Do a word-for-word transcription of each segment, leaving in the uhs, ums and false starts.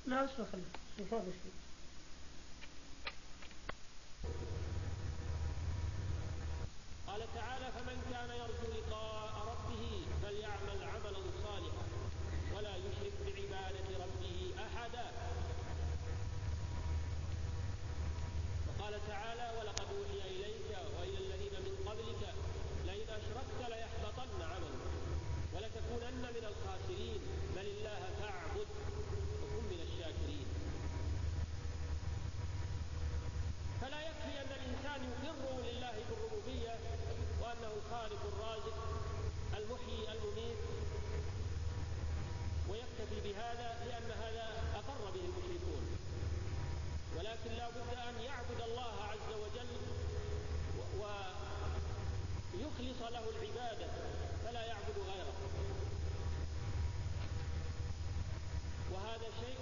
لا أصل خلي شوفها بشكل. قال تعالى فمن كان يرجو لقاء ربه فليعمل عملا صالحا ولا يشرك بعبادة ربه أحدا. وقال تعالى ولقد أوحي إليك وإلى الذين من قبلك لئن أشركت ليحبطن عملك ولتكونن من الخاسرين بل الله فاعبد وكن من الشاكرين. فلا يكفي أن الإنسان يقر لله بالربوبية وأنه الخالق الرازق المحيي المميت ويكتفي بهذا لأن هذا أقر به المشركون، ولكن لا بد أن يعبد الله عز وجل ويخلص له العبادة فلا يعبد غيره. وهذا شيء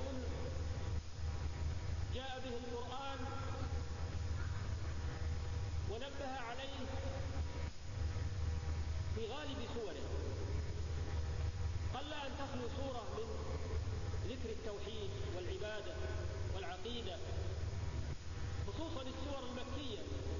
جاء به القرآن ونبه عليه في غالب سوره. قل أن تخلو سورة من ذكر التوحيد والعبادة والعقيدة، خصوصا السور المكية،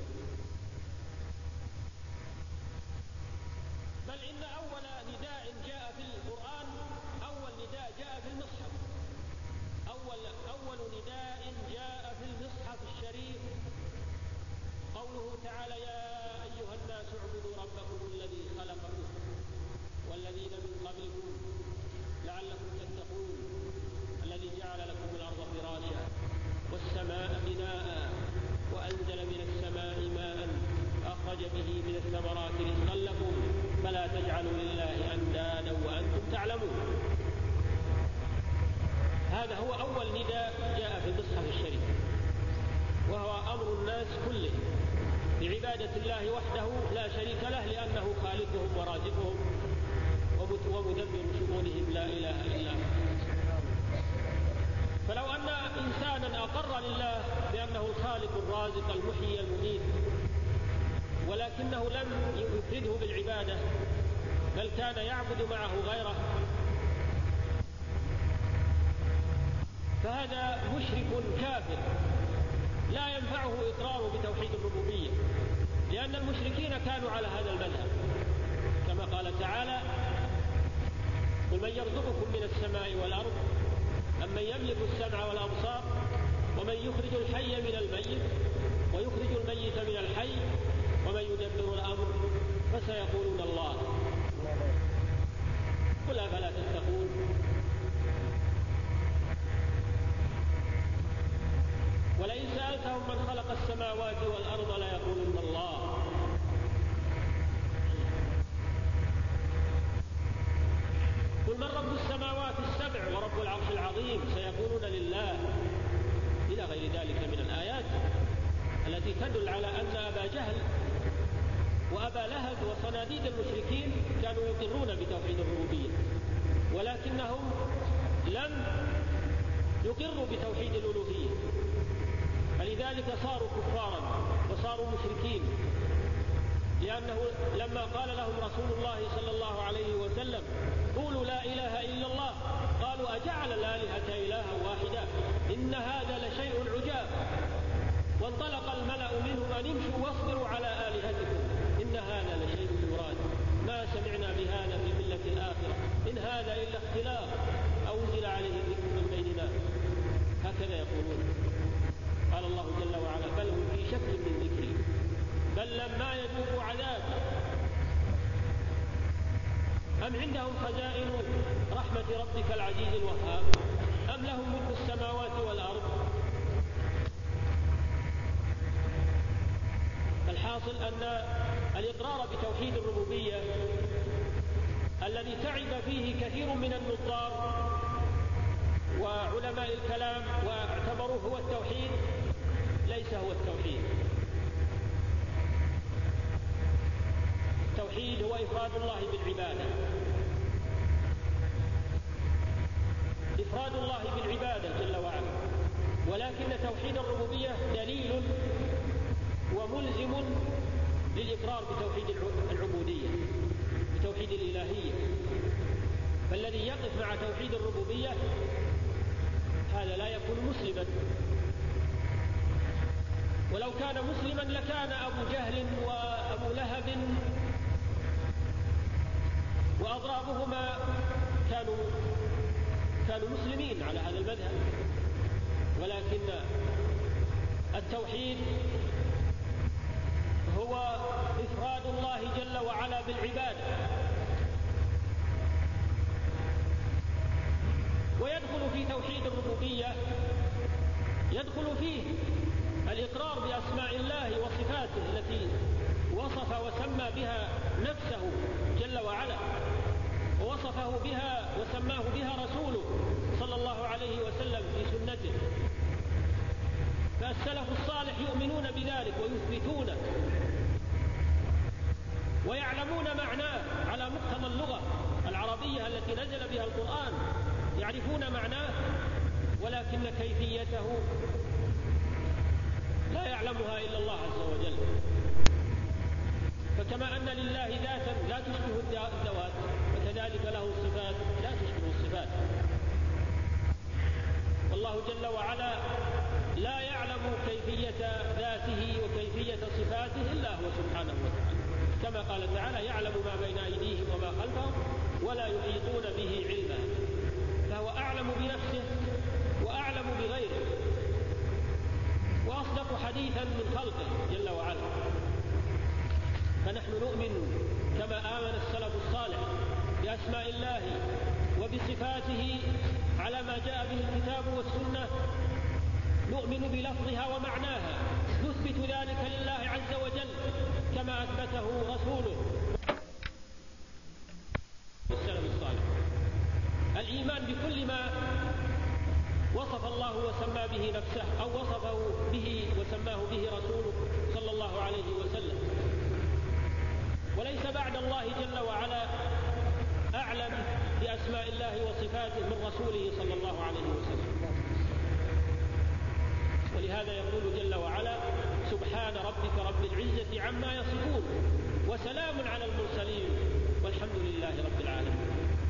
بل إن أول نداء جاء في القرآن أول نداء جاء في المصحف أول, أول نداء جاء في المصحف الشريف قوله تعالى يا أيها الناس اعبدوا ربكم الذي خلقكم والذين من قبلكم لعلكم تتقون الذي جعل لكم الأرض فراشا والسماء بناء وأنزل من السماء ماء أخرج به من الثمرات رزقا لكم فلا تجعلوا لله أندادا وأنتم تعلمون. هذا هو أول نداء جاء في المصحف الشريف، وهو أمر الناس كله بعبادة الله وحده لا شريك له لأنه خالقهم ورازقهم ومدبر شؤونهم لا إله إلا هو. فلو أن إنسانا أقر لله بأنه الخالق الرازق المحيي المميت ولكنه لم يفرده بالعبادة بل كان يعبد معه غيره فهذا مشرك كافر لا ينفعه إقراره بتوحيد الربوبية، لأن المشركين كانوا على هذا المذهب كما قال تعالى قل من يرزقكم من السماء والأرض أمن يملك السمع والأبصار ومن يخرج الحي من الميت ويخرج الميت من الحي ومن يدبر الأمر فسيقولون الله قل أفلا تتقون. ولئن سألتهم من خلق السماوات والأرض ليقولن الله. قل من رب السماوات السبع ورب العرش العظيم سيقولون لله، إلى غير ذلك من الآيات التي تدل على أن أبا جهل وأبا لهب وصناديد المشركين كانوا يقرون بتوحيد الربوبية ولكنهم لم يقروا بتوحيد الألوهية، فلذلك صاروا كفارا وصاروا مشركين، لأنه لما قال لهم رسول الله صلى الله عليه وسلم قولوا لا إله إلا الله قالوا أجعل الآلهة إلها واحدا إن هذا لشيء عجاب. وانطلق الملأ منهم أن امشوا واصبروا على آلهتكم إن هذا لشيء يراد ما سمعنا بهذا في الملة الآخرة إن هذا إلا اختلاق أو أنزل عليه ذكر من بيننا. هكذا يقولون. قال الله جل وعلا بل هم في شك من ذكري بل لما يذوقوا عذاب أم عندهم خزائن رحمة ربك العزيز الوهاب أم لهم ملك السماوات والأرض. الحاصل أن الإقرار بتوحيد الربوبية الذي تعب فيه كثير من النظار وعلماء الكلام واعتبروه هو التوحيد ليس هو التوحيد. التوحيد هو إفراد الله بالعبادة، إفراد الله بالعبادة جل وعلا، ولكن توحيد الربوبية دليل وملزم للإقرار بتوحيد العبودية بتوحيد الإلهية. فالذي يقف مع توحيد الربوبية هذا هذا لا يكون مسلما. ولو كان مسلما لكان أبو جهل وأبو لهب وأضرابهما كانوا كانوا مسلمين على هذا المذهب. ولكن التوحيد هو إفراد الله جل وعلا بالعبادة، ويدخل في توحيد الربوبية يدخل فيه الإقرار بأسماء الله وصفاته التي وصف وسمى بها نفسه جل وعلا، ووصفه بها وسماه بها رسوله صلى الله عليه وسلم في سنته. فالسلف الصالح يؤمنون بذلك ويثبتونه ويعلمون معناه على مقتضى اللغة العربية التي نزل بها القرآن، يعرفون معناه، ولكن كيفيته لا يعلمها إلا الله عز وجل. فكما أن لله ذاتا لا تشبه الذوات، فكذلك له صفات لا تشبه الصفات. والله جل وعلا لا يعلم كيفية ذاته وكيفية صفاته إلا هو سبحانه وتعالى، كما قال تعالى: يعلم ما بين أيديهم وما خلفهم ولا يحيطون به علما. فهو أعلم بنفسه وأعلم بغيره وأصدق حديثا من خلقه جل وعلا. فنحن نؤمن كما آمن السلف الصالح بأسماء الله وبصفاته على ما جاء به الكتاب والسنة، نؤمن بلفظها ومعناها، نثبت ذلك لله عز وجل كما أثبته رسوله السلف الصالح. الإيمان بكل ما وصف الله وسمى به نفسه أو وصفه به وسماه به رسوله صلى الله عليه وسلم. وليس بعد الله جل وعلا أعلم بأسماء الله وصفاته من رسوله صلى الله عليه وسلم. ولهذا يقول جل وعلا: سبحان ربك رب العزة عما يصفون وسلام على المرسلين والحمد لله رب العالمين.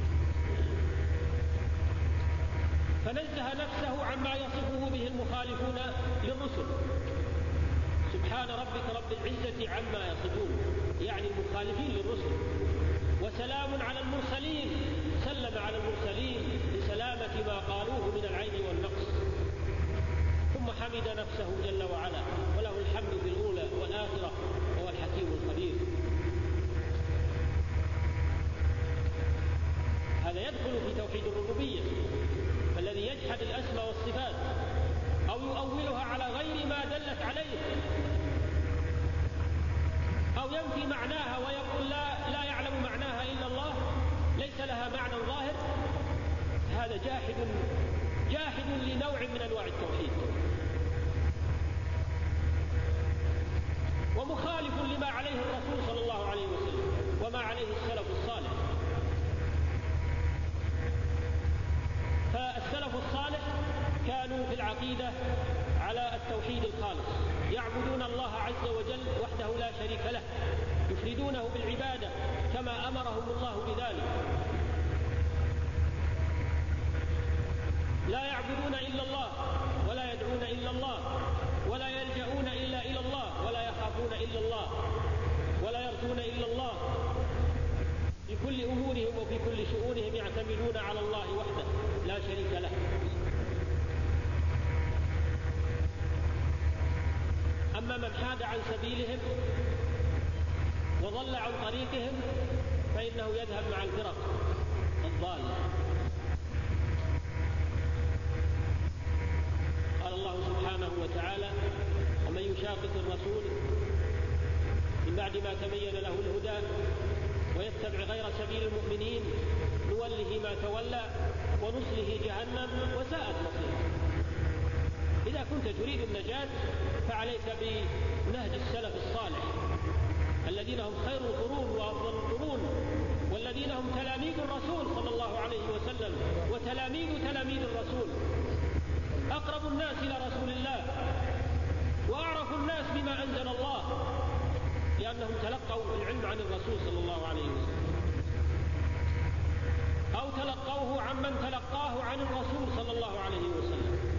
فنزه نفسه عما يصفه به المخالفون للرسل. سبحان ربك رب العزة عما يصفون، يعني المخالفين للرسل. وسلام على المرسلين، سلم على المرسلين لسلامة ما قالوه من العيب والنقص. ثم حمد نفسه جل وعلا، وله الحمد في الأولى والآخرة، وهو الحكيم الخبير. هذا يدخل في توحيد الربوبية. فالذي يجحد الأسماء والصفات أو يؤولها على غير ما دلت عليه أو ينفي معناها ويقول لا, لا يعلم معناها إلا الله، ليس لها معنى ظاهر، هذا جاحد جاحد لنوع من أنواع التوحيد، ومخالف لما عليه الرسول صلى الله عليه وسلم وما عليه السلف الصالح. فالسلف الصالح كانوا في العقيدة على التوحيد الخالص، يعبدون الله عز وجل وحده لا شريك له، يفردونه بالعبادة كما أمرهم الله بذلك، لا يعبدون إلا الله ولا يدعون إلا الله ولا يلجؤون إلا إلى الله ولا يخافون إلا الله ولا يرجون إلا الله. في كل أمورهم وفي كل شؤونهم يعتمدون على الله وحده لا شريك له. أما من حاد عن سبيلهم وضل عن طريقهم فإنه يذهب مع الفرق الضالة. قال الله سبحانه وتعالى: ومن يشاقق الرسول من بعد ما تبين له الهدى ويتبع غير سبيل المؤمنين نوله ما تولى ونصله جهنم وساءت مصيره. إذا كنت تريد النجاة فعليك بنهج السلف الصالح الذين هم خير القرون وأفضل القرون، والذين هم تلاميذ الرسول صلى الله عليه وسلم وتلاميذ تلاميذ الرسول، أقرب الناس إلى رسول الله وأعرف الناس بما أنزل الله، لأنهم تلقوا العلم عن الرسول صلى الله عليه وسلم أو تلقوه عمن تلقاه عن الرسول صلى الله عليه وسلم.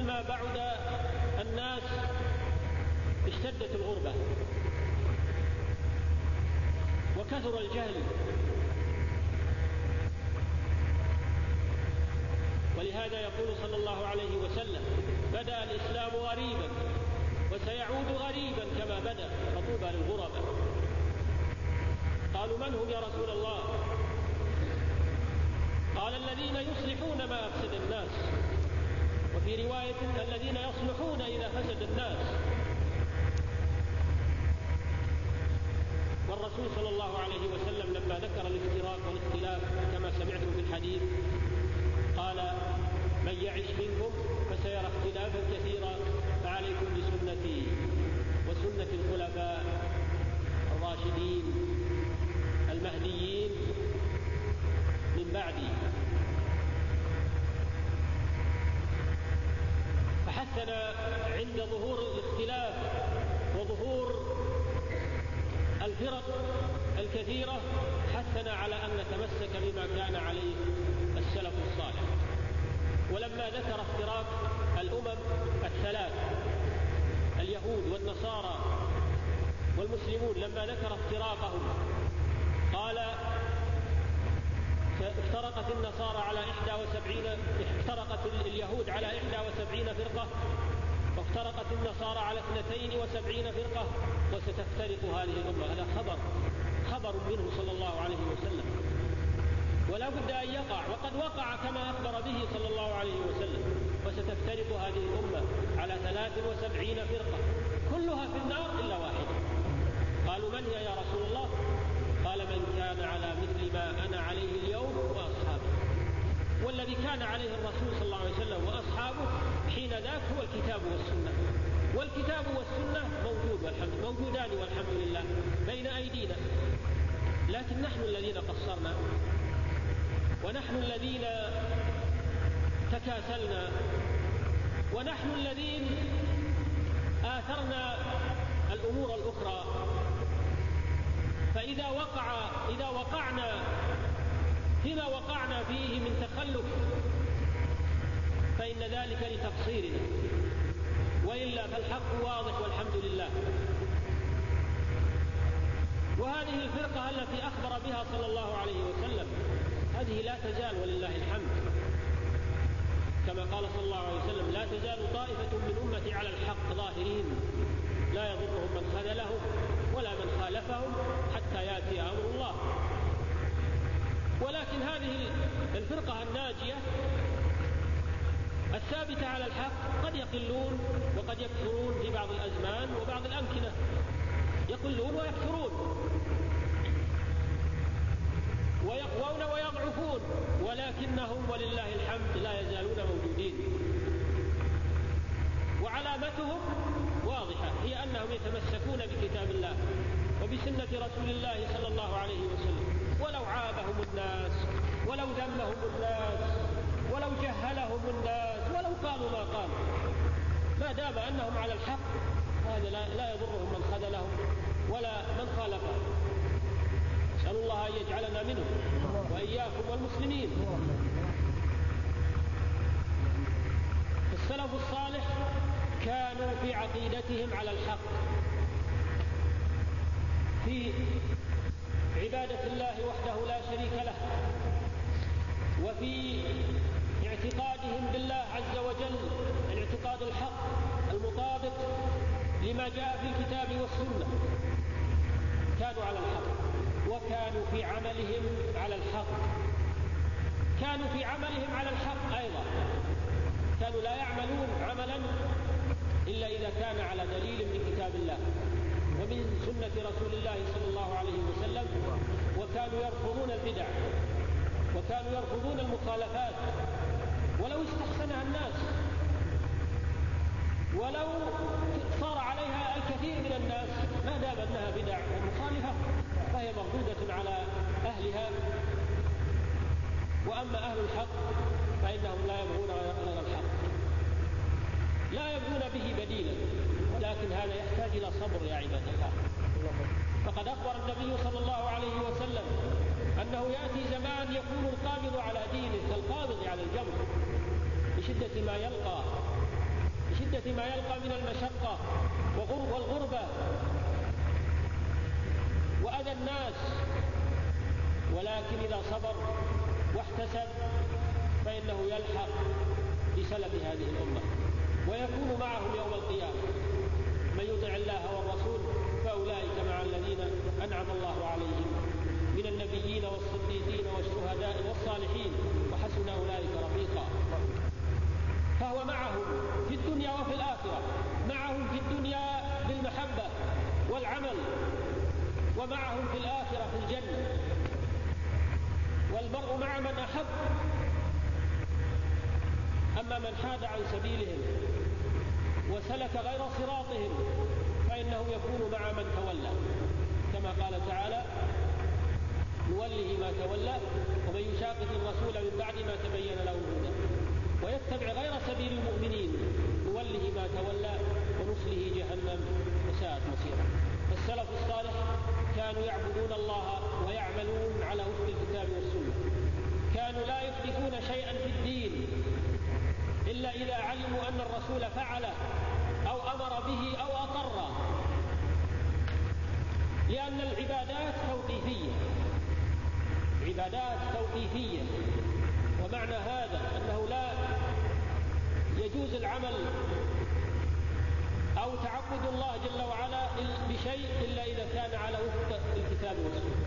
كلما بعد الناس اشتدت الغربة وكثر الجهل، ولهذا يقول صلى الله عليه وسلم: بدأ الإسلام غريبا وسيعود غريبا كما بدأ، فطوبى للغرباء. قالوا: من هم يا رسول الله؟ قال: الذين يصلحون ما أفسد الناس، وفي رواية: الذين يصلحون إذا فسد الناس. والرسول صلى الله عليه وسلم لما ذكر الافتراق والاختلاف كما سمعتم في الحديث قال: من يعش منكم فسيرى اختلافا كثيرا، فعليكم بسنتي وسنة الخلفاء الراشدين المهديين من بعدي. فحثنا عند ظهور الاختلاف وظهور الفرق الكثيرة، حثنا على أن نتمسك بما كان عليه السلف الصالح. ولما ذكر افتراق الأمم الثلاث اليهود والنصارى والمسلمون، لما ذكر افتراقهم قال: افترقت النصارى على إحدى وسبعين افترقت اليهود على إحدى وسبعين فرقة، وافترقت النصارى على اثنتين وسبعين فرقة، وستفترق هذه الأمة. هذا خبر خبر منه صلى الله عليه وسلم، ولا بد أن يقع، وقد وقع كما أخبر به صلى الله عليه وسلم: وستفترق هذه الأمة على ثلاث وسبعين فرقة كلها في النار إلا واحدة. قالوا: من هي يا رسول الله؟ قال: من كان على مثل ما أنا عليه اليوم وأصحابه. والذي كان عليه الرسول صلى الله عليه وسلم وأصحابه حين ذاك هو الكتاب والسنة، والكتاب والسنة موجود والحمد موجودان والحمد لله بين أيدينا، لكن نحن الذين قصرنا، ونحن الذين تكاسلنا، ونحن الذين آثرنا الأمور الأخرى. فإذا وقع إذا وقعنا فيما وقعنا فيه من تخلف فإن ذلك لتقصيرنا، وإلا فالحق واضح والحمد لله. وهذه الفرقة التي أخبر بها صلى الله عليه وسلم هذه لا تزال ولله الحمد، كما قال صلى الله عليه وسلم: لا تزال طائفة من أمتي على الحق ظاهرين لا يضرهم من خذلهم ولا من خالفهم حتى يأتي أمر الله. ولكن هذه الفرقة الناجية الثابتة على الحق قد يقلون وقد يكثرون في بعض الأزمان وبعض الأمكنة، يقلون ويكثرون ويقوون ويضعفون، ولكنهم ولله الحمد لا يزالون موجودين. وعلامتهم واضحة، هي أنهم يتمسكون بكتاب الله وبسنة رسول الله صلى الله عليه وسلم، ولو عابهم الناس، ولو ذمهم الناس، ولو جهلهم الناس، ولو قالوا ما قالوا، ما دام أنهم على الحق هذا لا, لا يضرهم من خذلهم ولا من خالفهم. نسأل الله أن يجعلنا منهم وإياكم والمسلمين. السلف الصالح كانوا في عقيدتهم على الحق، في عبادة الله وحده لا شريك له، وفي اعتقادهم بالله عز وجل الاعتقاد الحق المطابق لما جاء في الكتاب والسنة. كانوا على الحق، وكانوا في عملهم على الحق، كانوا في عملهم على الحق أيضا. كانوا لا يعملون عملا إلا إذا كان على دليل من كتاب الله ومن سنة رسول الله صلى الله عليه وسلم. وكانوا يرفضون البدع، وكانوا يرفضون المخالفات ولو استحسنها الناس، ولو صار عليها الكثير من الناس، ما دام أنها بدع ومخالفة فهي مردودة على أهلها. وأما أهل الحق فإنهم لا يبغون غير الحق، لا يبغون به بديلا، ولكن هذا يحتاج إلى صبر يا عباد الله. فقد أخبر النبي صلى الله عليه وسلم أنه يأتي زمان يكون القابض على دينه كالقابض على الجمر بشدة ما يلقى يلقى من المشقة والغربة وأذى الناس، ولكن إذا صبر واحتسب فإنه يلحق بسلف هذه الأمة ويكون معهم يوم القيامة. من يطع الله والرسول فأولئك مع الذين أنعم الله عليهم من النبيين والصديقين والشهداء والصالحين وحسن أولئك رفيقا. فهو معهم في الدنيا وفي الآخرة، معهم في الدنيا بالمحبة والعمل، ومعهم في الآخرة في الجنة. والمرء مع من أحب. أما من حاد عن سبيلهم وسلك غير صراطهم فإنه يكون مع من تولى، كما قال تعالى: نوله ما تولى ومن يشاقق الرسول من بعد ما تبين له الهدى ويتبع غير سبيل المؤمنين نوله ما تولى ونصله جهنم وساءت مصيرا. السلف الصالح كانوا يعبدون الله ويعملون على وفق الكتاب والسنة، كانوا لا يحدثون شيئا في الدين إلا إذا علموا أن الرسول فعله أو أمر به أو أقره، لأن العبادات توقيفية، عبادات توقيفية. ومعنى هذا أنه لا يجوز العمل أو تعبد الله جل وعلا بشيء إلا إذا كان على وفق الكتاب والسنة.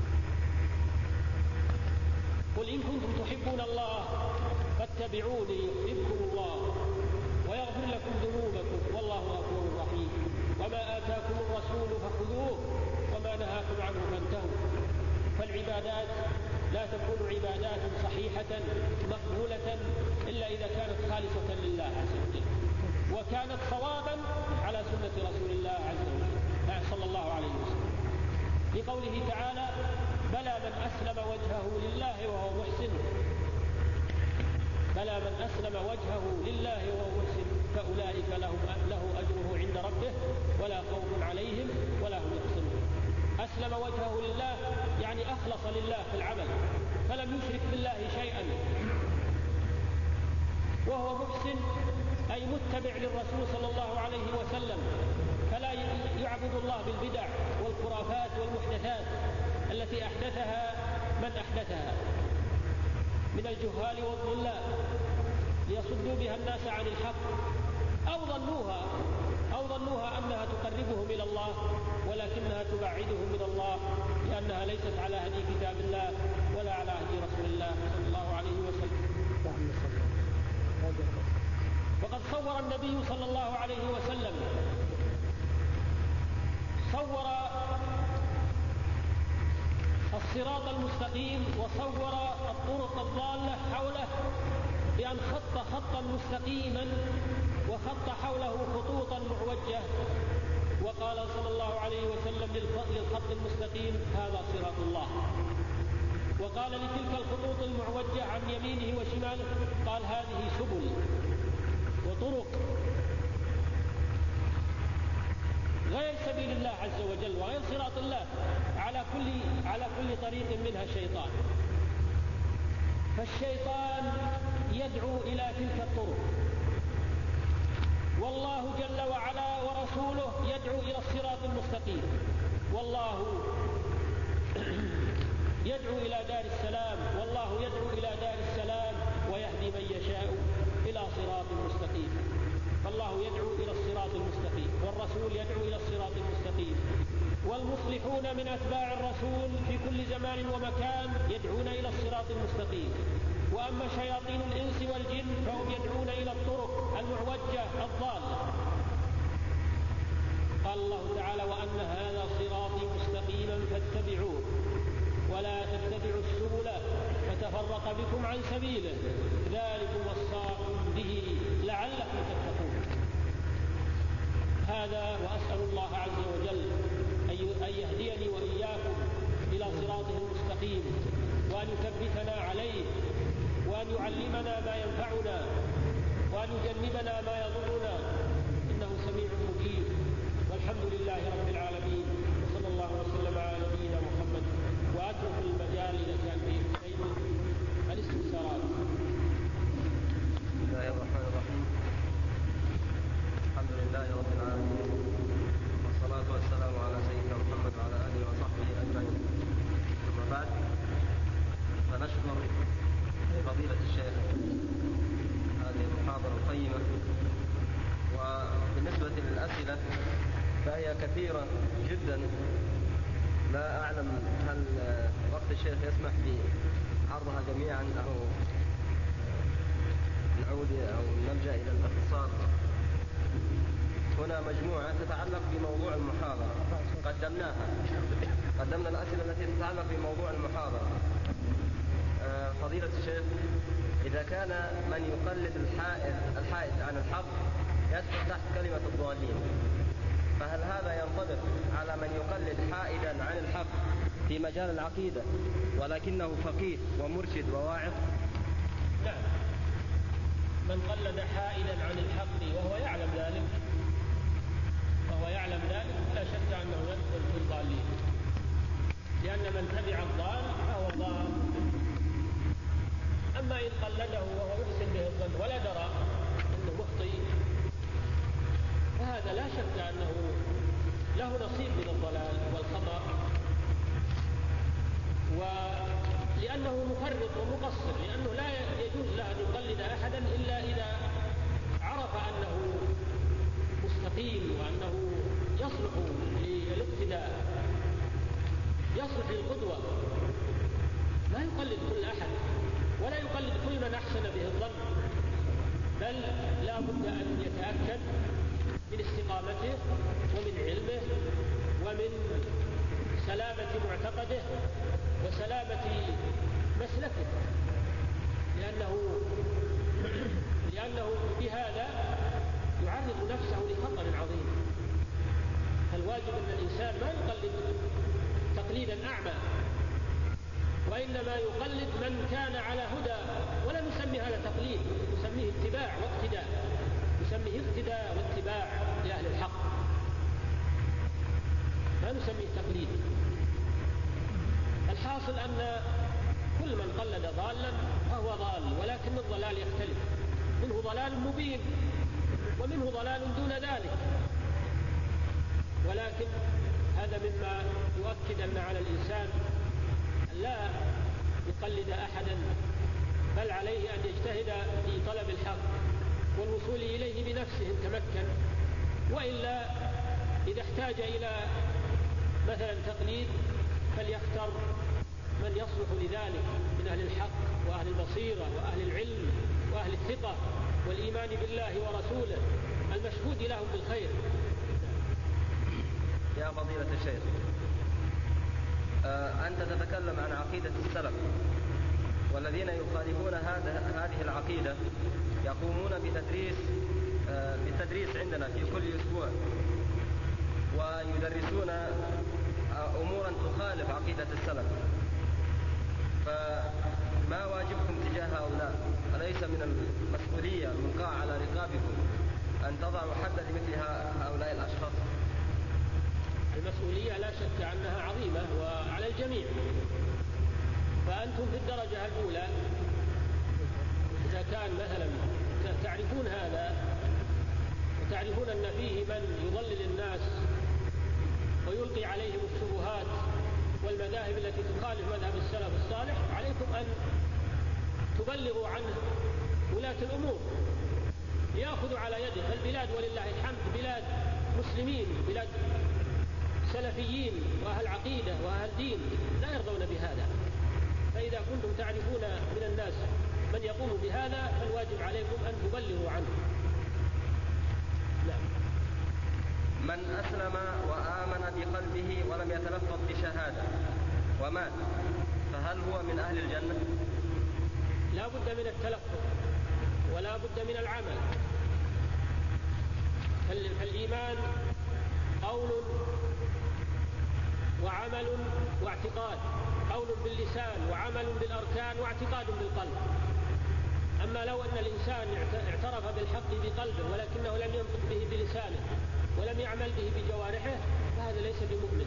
قل إن كنتم تحبون الله فاتبعوني يحببكم الله ويغفر لكم ذنوبكم والله غفور رحيم. وما آتاكم الرسول فخذوه وما نهاكم عنه فانتهوا. فالعبادات لا تكون عبادات صحيحة مقبولة إلا إذا كانت خالصة لله عز وجل وكانت صوابا على سنة رسول الله عز وجل صلى الله عليه وسلم، لقوله تعالى: بلى من أسلم وجهه لله وهو محسن بلى من أسلم وجهه لله وهو محسن فأولئك لهم له أجره عند ربه ولا خوف عليهم ولا هم يحزنون. أسلم وجهه لله يعني أخلص لله في العمل فلم يشرك بالله شيئا، وهو محسن أي متبع للرسول صلى الله عليه وسلم، فلا يعبد الله بالبدع والخرافات والمحدثات التي أحدثها من أحدثها من الجهال والضلال ليصدوا بها الناس عن الحق، أو ظنوها أو ظنوها أنها تقربهم إلى الله ولكنها تبعدهم من الله، لأنها ليست على هدي كتاب الله ولا على هدي رسول الله صلى الله عليه وسلم. وقد صور النبي صلى الله عليه وسلم صور الصراط المستقيم وصور الطرق الضالة حوله بأن خط خطا مستقيما وخط حوله خطوطا معوجة، وقال صلى الله عليه وسلم للخط المستقيم: هذا صراط الله. وقال لتلك الخطوط المعوجة عن يمينه وشماله قال: هذه سبل وطرق غير سبيل الله عز وجل وغير صراط الله، على كل على كل طريق منها شيطان. فالشيطان يدعو إلى تلك الطرق، والله جل وعلا ورسوله يدعو إلى الصراط المستقيم. والله يدعو إلى دار السلام، والله يدعو إلى دار السلام ويهدي من يشاء إلى صراط مستقيم. فالله يدعو إلى الصراط المستقيم والرسول يدعو إلى الصراط المستقيم، والمصلحون من أتباع الرسول في كل زمان ومكان يدعون إلى الصراط المستقيم. وأما شياطين الإنس والجن فهم يدعون إلى الطرق المعوجة الضالة. قال الله تعالى: وأن هذا صراطي مستقيما فاتبعوه ولا تتبعوا السبل فتفرق بكم عن سبيله ذلكم وصاكم به لعلكم تتقون. هذا وأسأل الله عز وجل أن يهديني وإياكم إلى صراطه المستقيم، وأن يثبتنا عليه، وأن يعلمنا ما ينفعنا، وأن يجنبنا ما يضرنا، إنه سميع مجيب. والحمد لله رب العالمين، وصلى الله وسلم على نبينا محمد. وأترك المجال إذا كان فيه شيء الاستفسارات. بسم الله الرحمن الرحيم. وهي كثيرة جدا. لا أعلم هل وقت الشيخ يسمح بعرضها جميعا أو نعود أو نلجأ إلى الاختصار. هنا مجموعة تتعلق بموضوع المحاضرة قدمناها، قدمنا الأسئلة التي تتعلق بموضوع المحاضرة. فضيلة الشيخ، إذا كان من يقلد الحائد, الحائد عن الحق يدخل تحت كلمة الضالين، فهل هذا ينطبق على من يقلد حائدا عن الحق في مجال العقيدة ولكنه فقيه ومرشد وواعظ؟ نعم، من قلد حائدا عن الحق وهو يعلم ذلك وهو يعلم ذلك لا شك أنه يدخل في الضالين، لأن من تبع الضال فهو ضال. أما إن قلده وهو يحسن به الظن ولا درى أنه مخطئ فهذا لا شك أنه له نصيب من الضلال والخطأ، ولأنه مفرط ومقصر، لأنه لا يجوز له أن يقلد أحدا إلا إذا عرف أنه مستقيم وأنه يصلح للاقتداء، يصلح للقدوة. لا يقلد كل أحد ولا يقلد كل من أحسن به الظن، بل لا بد أن يتأكد من استقامته ومن علمه ومن سلامة معتقده وسلامة مسلكه، لأنه لأنه بهذا يعرض نفسه لخطر عظيم. فالواجب أن الإنسان ما يقلد تقليدا أعمى، وإنما يقلد من كان على هدى، ولا نسمي هذا تقليد، نسميه اتباع واقتداء، نسميه اقتداء واتباع لأهل الحق، ما نسميه تقليد. الحاصل أن كل من قلد ضالا فهو ضال، ولكن الضلال يختلف، منه ضلال مبين ومنه ضلال دون ذلك. ولكن هذا مما يؤكد أن على الإنسان لا يقلد أحدا، بل عليه أن يجتهد في طلب الحق والوصول إليه بنفسه إن تمكن، وإلا إذا احتاج إلى مثلا تقليد فليختر من يصلح لذلك من أهل الحق وأهل البصيرة وأهل العلم وأهل الثقة والإيمان بالله ورسوله المشهود لهم بالخير. يا فضيلة الشيخ، أنت تتكلم عن عقيدة السلف، والذين يخالفون هذه العقيدة يقومون بتدريس بالتدريس عندنا في كل أسبوع، ويدرسون أمورا تخالف عقيدة السلف، فما واجبكم تجاه هؤلاء؟ أليس من المسؤولية الملقاة على رقابكم أن تضعوا حدا لمثل هؤلاء الأشخاص؟ المسؤولية لا شك أنها عظيمة وعلى الجميع، فأنتم في الدرجة الأولى إذا كان مثلا تعرفون هذا وتعرفون أن فيه من يضلل الناس ويلقي عليهم الشبهات والمذاهب التي تخالف مذهب السلف الصالح، عليكم أن تبلغوا عنه ولاة الأمور ليأخذوا على يده. فالبلاد ولله الحمد بلاد مسلمين، بلاد سلفيين وأهل عقيدة وأهل دين لا يرضون بهذا. فإذا كنتم تعرفون من الناس من يقوم بهذا فالواجب عليكم أن تبلغوا عنه. نعم. من أسلم وآمن بقلبه ولم يتلفظ بشهادة ومات، فهل هو من أهل الجنة؟ لا بد من التلفظ ولا بد من العمل. فالإيمان قول وعمل واعتقاد، قول باللسان وعمل بالأركان واعتقاد بالقلب. أما لو أن الإنسان اعترف بالحق بقلبه ولكنه لم ينطق به بلسانه ولم يعمل به بجوارحه فهذا ليس بمؤمن.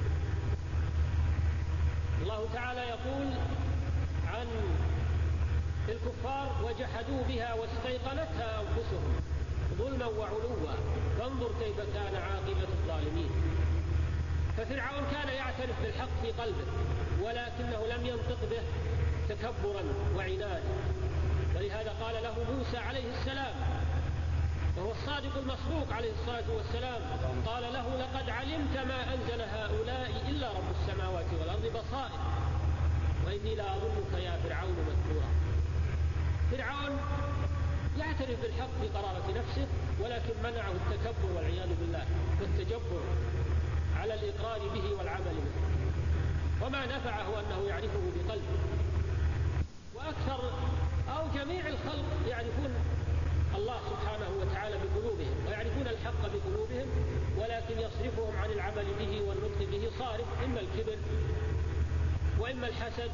الله تعالى يقول عن الكفار: وجحدوا بها واستيقنتها أنفسهم ظلما وعلوا فانظر كيف كان عاقبة الظالمين. ففرعون كان يعترف بالحق في قلبه ولكنه لم ينطق به تكبرا وعنادا، ولهذا قال له موسى عليه السلام: وهو الصادق المصدوق عليه الصلاة والسلام، قال له: لقد علمت ما أنزل هؤلاء إلا رب السماوات والأرض بصائر وإني لا أظنك يا فرعون مذكورا. فرعون يعترف بالحق في قرارة نفسه، ولكن منعه التكبر والعياذ بالله والتجبر على الإقرار به والعمل به، وما نفعه أنه يعرفه بقلبه. وأكثر أو جميع الخلق يعرفون الله سبحانه وتعالى بقلوبهم ويعرفون الحق بقلوبهم، ولكن يصرفهم عن العمل به والنطق به صارف، إما الكبر وإما الحسد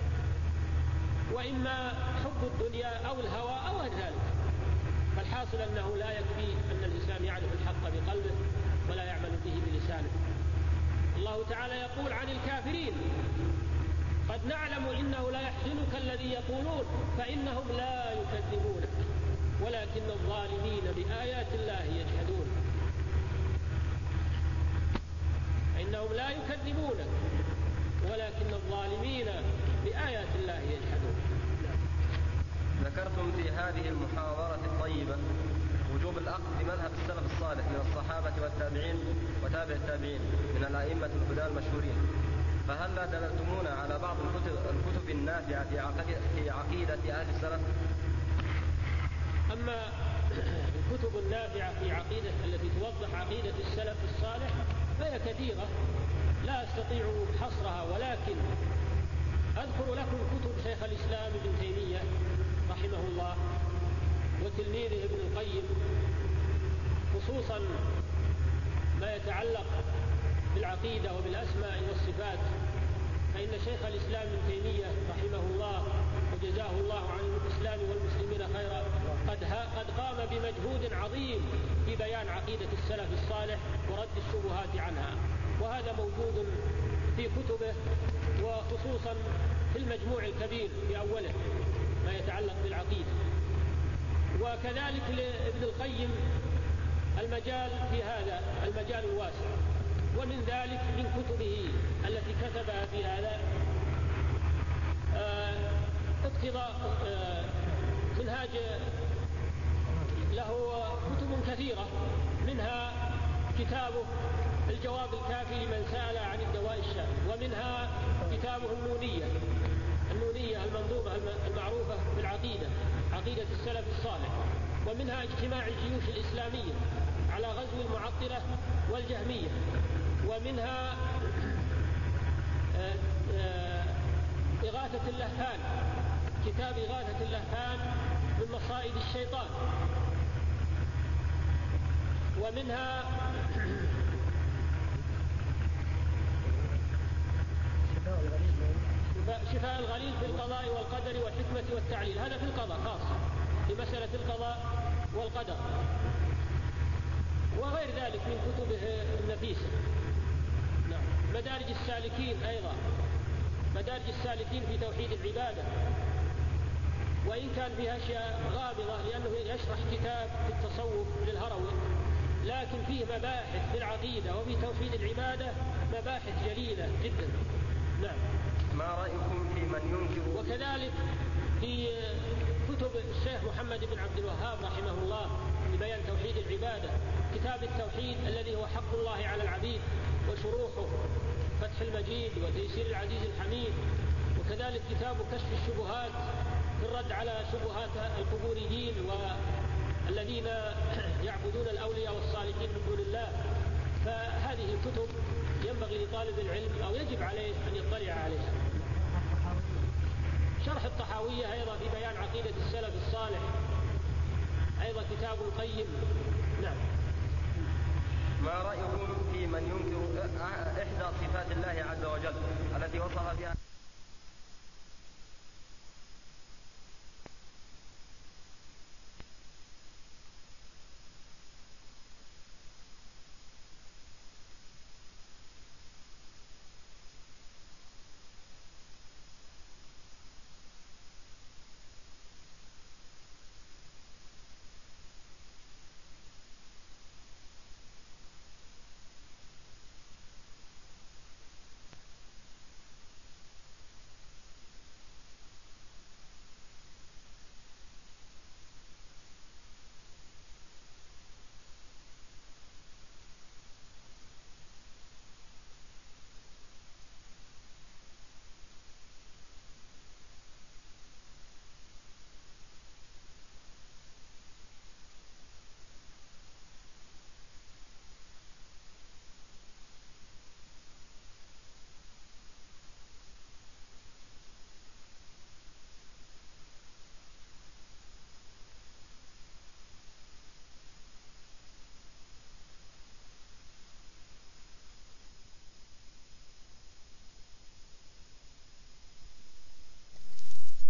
وإما حب الدنيا أو الهوى أو غير ذلك. فالحاصل أنه لا يكفي أن الإنسان يعرف الحق بقلبه ولا يعمل به بلسانه. الله تعالى يقول عن الكافرين: قد نعلم إنه لا يحزنك الذي يقولون فإنهم لا يكذبونك ولكن الظالمين بآيات الله يجحدون. إنهم لا يكذبونك ولكن الظالمين بآيات الله يجحدون. ذكرتم في هذه المحاضرة الطيبة وجوب الأخذ بمذهب السلف الصالح من الصحابة والتابعين وتابع التابعين من الأئمة الهدى المشهورين، فهل لا دللتمونا على بعض الكتب, الكتب النافعة في عقيدة أهل السلف؟ أما الكتب النافعة في عقيدة التي توضح عقيدة السلف الصالح فهي كثيرة لا أستطيع حصرها، ولكن أذكر لكم كتب شيخ الإسلام ابن تيمية رحمه الله وتلميذه ابن القيم، خصوصا ما يتعلق بالعقيدة وبالأسماء والصفات، فإن شيخ الإسلام ابن تيمية رحمه الله وجزاه الله عن الإسلام والمسلمين خيرا قد, قد قام بمجهود عظيم في بيان عقيدة السلف الصالح ورد الشبهات عنها، وهذا موجود في كتبه وخصوصا في المجموع الكبير في أوله ما يتعلق بالعقيدة. وكذلك لابن القيم المجال في هذا المجال الواسع، ومن ذلك من كتبه التي كتبها في هذا اقتضاء منهاج، له كتب كثيرة، منها كتابه الجواب الكافي لمن سأل عن الدواء الشافي، ومنها كتابه النونية النونية المنظومة المعروفة بالعقيدة عقيدة السلف الصالح، ومنها اجتماع الجيوش الإسلامية على غزو المعطلة والجهمية، ومنها إغاثة اللهفان كتاب إغاثة اللهفان من مصائد الشيطان، ومنها شفاء الغليل في القضاء والقدر والحكمة والتعليل، هذا في القضاء خاص في مسألة القضاء والقدر، وغير ذلك من كتبه النفيسة. نعم. مدارج السالكين أيضا، مدارج السالكين في توحيد العبادة، وإن كان فيها أشياء غامضة لأنه يشرح كتاب في التصوف للهروي، لكن فيه مباحث في العقيدة وفي توحيد العبادة مباحث جليلة جدا. نعم. ما رأيكم في من ينكر؟ وكذلك في كتب الشيخ محمد بن عبد الوهاب رحمه الله لبيان توحيد العبادة، كتاب التوحيد الذي هو حق الله على العبيد وشروحه فتح المجيد وتيسير العزيز الحميد، وكذلك كتاب كشف الشبهات في الرد على شبهات القبوريين والذين يعبدون الأولياء والصالحين من دون الله. فهذه الكتب ينبغي لطالب العلم أو يجب عليه أن يطلع عليها. شرح الطحاوية أيضا في بيان عقيدة السلف الصالح، أيضا كتاب قيم. نعم. ما رأيكم في من ينكر إحدى صفات الله عز وجل التي وصف بها